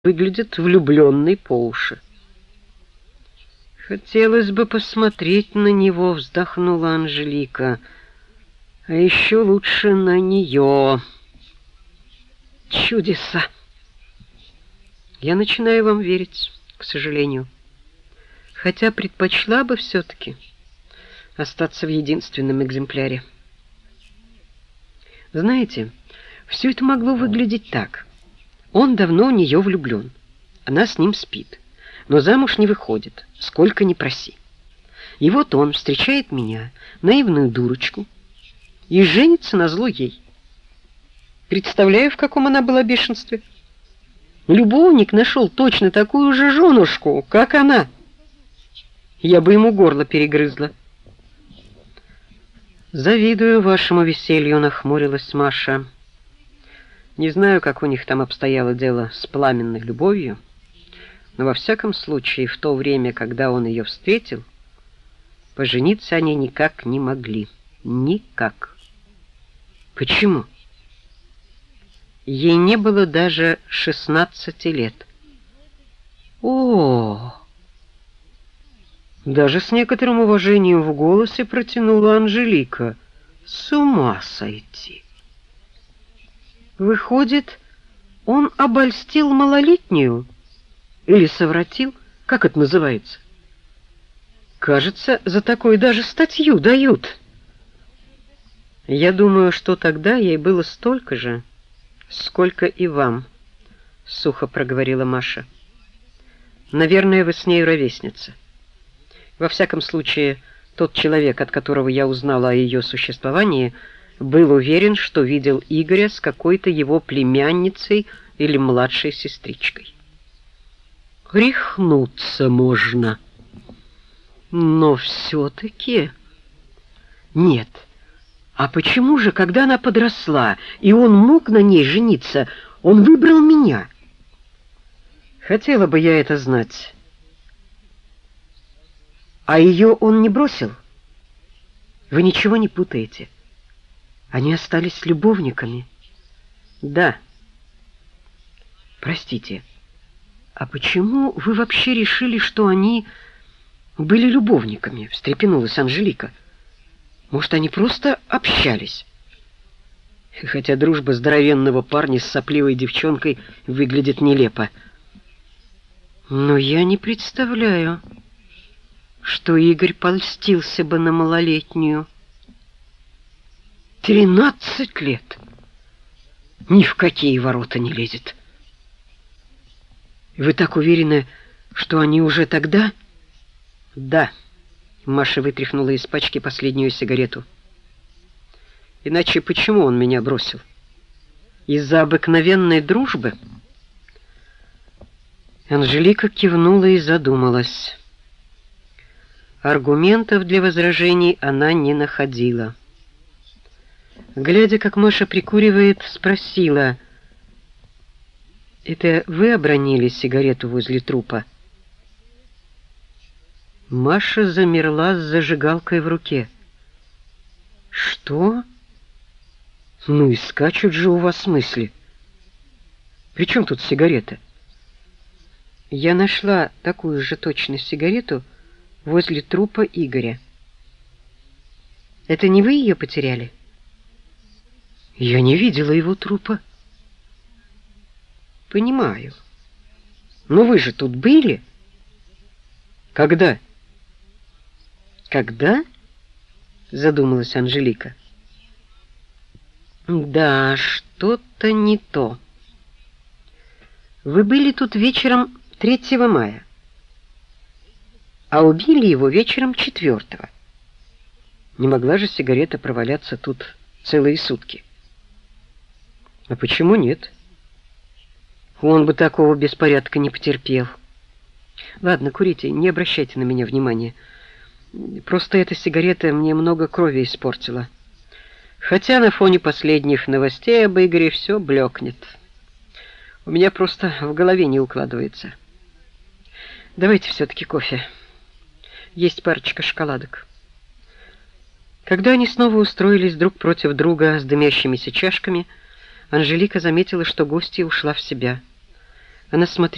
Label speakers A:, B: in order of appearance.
A: выглядит влюблённой по уши. Хотелось бы посмотреть на него, вздохнула Анжелика. А еще лучше на нее. Чудеса. Я начинаю вам верить, к сожалению. Хотя предпочла бы все-таки остаться в единственном экземпляре. Знаете, все это могло выглядеть так. Он давно в нее влюблен. Она с ним спит, но замуж не выходит, сколько ни проси. И вот он встречает меня, наивную дурочку, и женится назло ей. Представляю, в каком она была бешенстве. Любовник нашел точно такую же женушку, как она. Я бы ему горло перегрызла. Завидую вашему веселью, нахмурилась Маша. Не знаю, как у них там обстояло дело с пламенной любовью, но во всяком случае, в то время, когда он ее встретил, пожениться они никак не могли. Никак. Почему? Ей не было даже 16 лет. О! Даже с некоторым уважением в голосе протянула Анжелика. С ума сойти. Выходит, он обольстил малолетнюю или совратил, как это называется? Кажется, за такое даже статью дают. Я думаю, что тогда ей было столько же, сколько и вам, сухо проговорила Маша. Наверное, вы с ней ровесница. Во всяком случае, тот человек, от которого я узнала о ее существовании, был уверен, что видел Игоря с какой-то его племянницей или младшей сестричкой. Рехнуться можно. Но все-таки... Нет. А почему же, когда она подросла, и он мог на ней жениться, он выбрал меня? Хотела бы я это знать. А ее он не бросил? Вы ничего не путаете. Они остались любовниками. Да. Простите, а почему вы вообще решили, что они были любовниками? Встрепенулась Анжелика. Может, они просто общались? Хотя дружба здоровенного парня с сопливой девчонкой выглядит нелепо. Но я не представляю, что Игорь польстился бы на малолетнюю. 13 лет. Ни в какие ворота не лезет. Вы так уверены, что они уже тогда? Да. Маша вытряхнула из пачки последнюю сигарету. Иначе почему он меня бросил? Из-за обыкновенной дружбы? Анжелика кивнула и задумалась. Аргументов для возражений она не находила. Глядя, как Маша прикуривает, спросила: «Это вы обронили сигарету возле трупа?» Маша замерла с зажигалкой в руке. «Что? Ну и скачут же у вас мысли. При чем тут сигарета?» «Я нашла такую же точно сигарету возле трупа Игоря. Это не вы ее потеряли?» «Я не видела его трупа». «Понимаю. Но вы же тут были?» «Когда?» «Когда?» — задумалась Анжелика. «Да, что-то не то. Вы были тут вечером 3 мая, а убили его вечером 4. Не могла же сигарета проваляться тут целые сутки?» «А почему нет? Он бы такого беспорядка не потерпел. Ладно, курите, не обращайте на меня внимания. Просто эта сигарета мне много крови испортила. Хотя на фоне последних новостей об Игоре все блекнет. У меня просто в голове не укладывается. Давайте все-таки кофе. Есть парочка шоколадок». Когда они снова устроились друг против друга с дымящимися чашками, Анжелика заметила, что гостья ушла в себя. Она смотрела